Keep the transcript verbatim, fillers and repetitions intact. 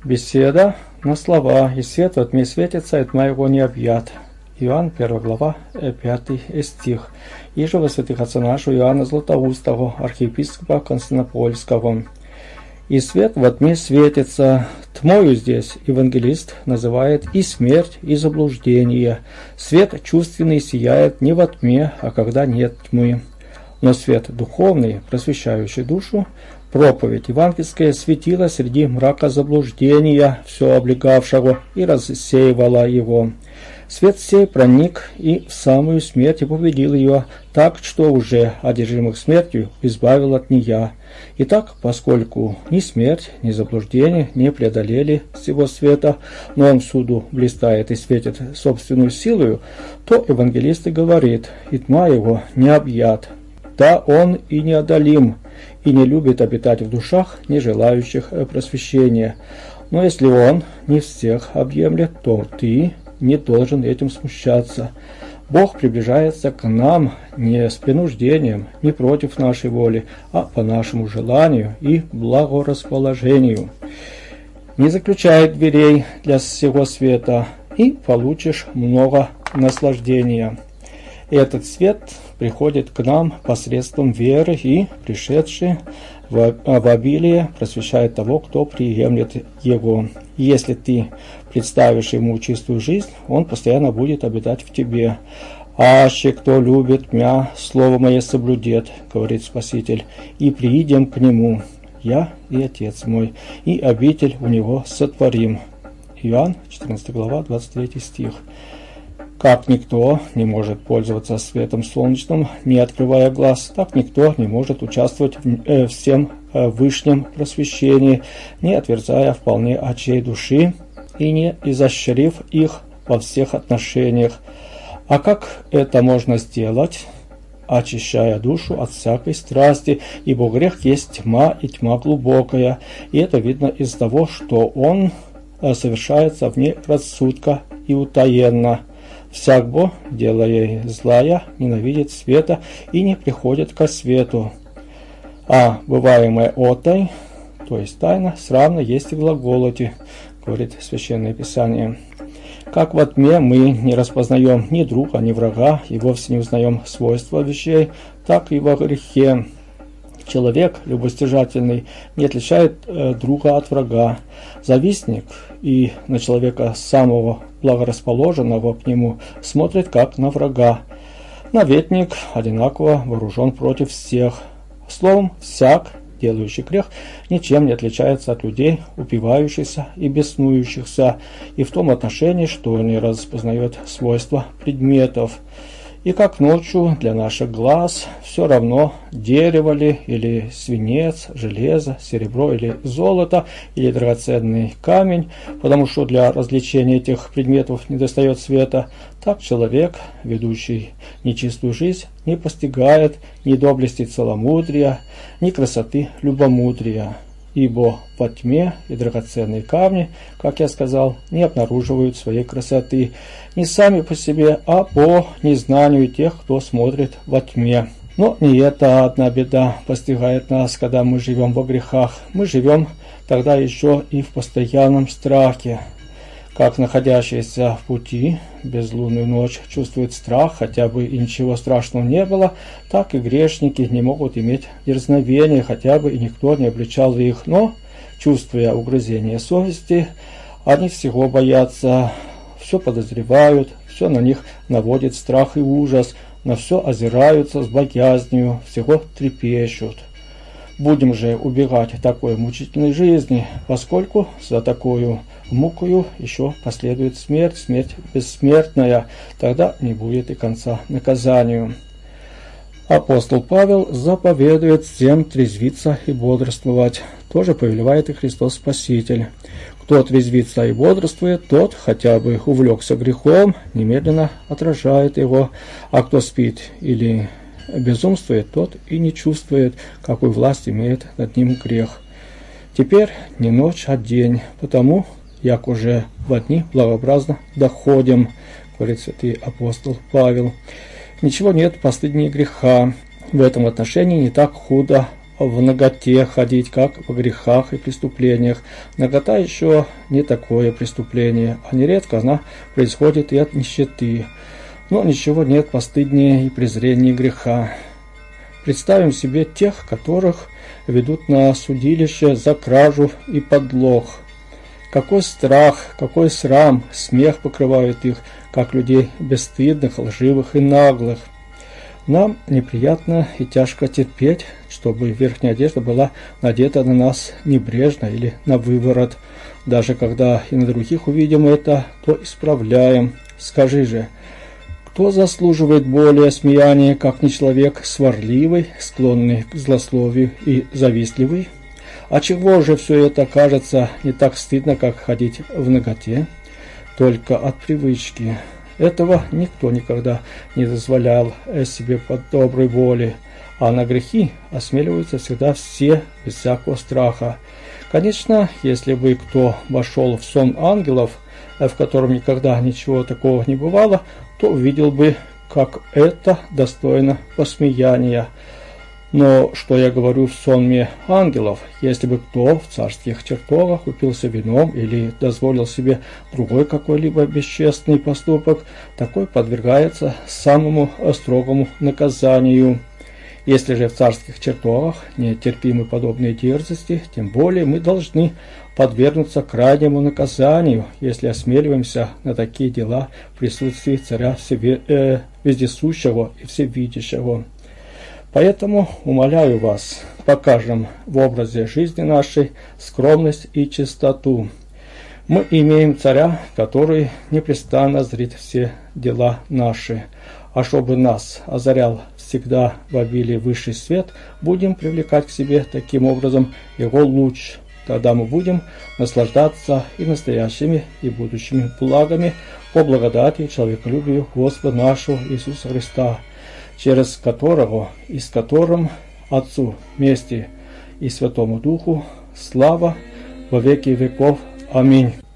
Беседа на слова, и свет во тьме светится, и тьма его не объят. Иоанн, первая глава, пятый стих. «Иже во святых отца нашего Иоанна Златоустого, архиепископа Константинопольского. И свет во тьме светится, тьмою здесь евангелист называет и смерть, и заблуждение. Свет чувственный сияет не во тьме, а когда нет тьмы. Но свет духовный, просвещающий душу, проповедь евангельская светила среди мрака заблуждения, все облегавшего, и рассеивала его. Свет сей проник и в самую смерть и победил ее, так что уже одержимых смертью избавил от нея. Итак, поскольку ни смерть, ни заблуждение не преодолели всего света, но он всюду блистает и светит собственную силою, то евангелист и говорит, и тьма его не объят. Да, он и неодолим, и не любит обитать в душах, не желающих просвещения. Но если он не всех объемлет, то ты не должен этим смущаться. Бог приближается к нам не с принуждением, не против нашей воли, а по нашему желанию и благорасположению. Не заключай дверей для всего света, и получишь много наслаждения. Этот свет приходит к нам посредством веры, и пришедший в, в обилие просвещает того, кто приемлет его. Если ты представишь ему чистую жизнь, он постоянно будет обитать в тебе. «Аще кто любит мя, слово мое соблюдет, — говорит Спаситель, — и приидем к нему, я и Отец мой, и обитель у него сотворим». Иоанн, четырнадцатая глава, двадцать третий стих. Как никто не может пользоваться светом солнечным, не открывая глаз, так никто не может участвовать в э, всем э, вышнем просвещении, не отверзая вполне очей души и не изощрив их во всех отношениях. А как это можно сделать? Очищая душу от всякой страсти, ибо грех есть тьма, и тьма глубокая, и это видно из того, что он э, совершается вне рассудка и утаенно. Всяк бо, делая злая, ненавидит света и не приходит ко свету. А бываемое отой, то есть тайна, сравно есть и в глаголоте, говорит Священное Писание. Как во тьме мы не распознаем ни друга, ни врага, и вовсе не узнаем свойства вещей, так и во грехе. Человек любостяжательный не отличает э, друга от врага. Завистник и на человека самого благорасположенного к нему смотрит как на врага. Наветник одинаково вооружен против всех. Словом, всяк, делающий грех, ничем не отличается от людей, упивающихся и беснующихся, и в том отношении, что не распознает свойства предметов. И как ночью для наших глаз все равно, дерево ли, или свинец, железо, серебро или золото, или драгоценный камень, потому что для развлечения этих предметов недостает света, так человек, ведущий нечистую жизнь, не постигает ни доблести целомудрия, ни красоты любомудрия. Ибо по тьме и драгоценные камни, как я сказал, не обнаруживают своей красоты не сами по себе, а по незнанию тех, кто смотрит во тьме. Но не это одна беда постигает нас, когда мы живем во грехах. Мы живем тогда еще и в постоянном страхе. Как находящиеся в пути безлунную ночь чувствуют страх, хотя бы и ничего страшного не было, так и грешники не могут иметь дерзновения, хотя бы и никто не обличал их. Но, чувствуя угрызение совести, они всего боятся, все подозревают, все на них наводит страх и ужас, на все озираются с боязнью, всего трепещут. Будем же убегать от такой мучительной жизни, поскольку за такую мукою еще последует смерть, смерть бессмертная, тогда не будет и конца наказанию. Апостол Павел заповедует всем трезвиться и бодрствовать, тоже повелевает и Христос Спаситель. Кто трезвится и бодрствует, тот, хотя бы увлекся грехом, немедленно отражает его, а кто спит или безумствует, тот и не чувствует, какую власть имеет над ним грех. Теперь не ночь, а день, потому, як уже во дни благообразно доходим, говорит святый апостол Павел. Ничего нет постыднее греха. В этом отношении не так худо в наготе ходить, как в грехах и преступлениях. Нагота еще не такое преступление, а нередко она происходит и от нищеты. Но ничего нет постыднее и презрения греха. Представим себе тех, которых ведут на судилище за кражу и подлог. Какой страх, какой срам, смех покрывает их, как людей бесстыдных, лживых и наглых. Нам неприятно и тяжко терпеть, чтобы верхняя одежда была надета на нас небрежно или на выворот. Даже когда и на других увидим это, то исправляем. Скажи же, кто заслуживает более смеяния, как не человек сварливый, склонный к злословию и завистливый? А чего же все это кажется не так стыдно, как ходить в наготе? Только от привычки. Этого никто никогда не дозволял себе по доброй воле, а на грехи осмеливаются всегда все, без всякого страха. Конечно, если бы кто вошел в сон ангелов, в котором никогда ничего такого не бывало, то увидел бы, как это достойно посмеяния. Но что я говорю в сонме ангелов, если бы кто в царских чертогах упился вином или дозволил себе другой какой-либо бесчестный поступок, такой подвергается самому строгому наказанию. Если же в царских чертогах нетерпимы подобные дерзости, тем более мы должны подвергнуться крайнему наказанию, если осмеливаемся на такие дела в присутствии царя всеве, э, вездесущего и всевидящего. Поэтому умоляю вас, покажем в образе жизни нашей скромность и чистоту. Мы имеем царя, который непрестанно зрит все дела наши, а чтобы нас озарял всегда в обилии высший свет, будем привлекать к себе таким образом его луч. Тогда мы будем наслаждаться и настоящими, и будущими благами по благодати и человеколюбию Господа нашего Иисуса Христа, через которого и с которым Отцу вместе и Святому Духу слава во веки веков. Аминь.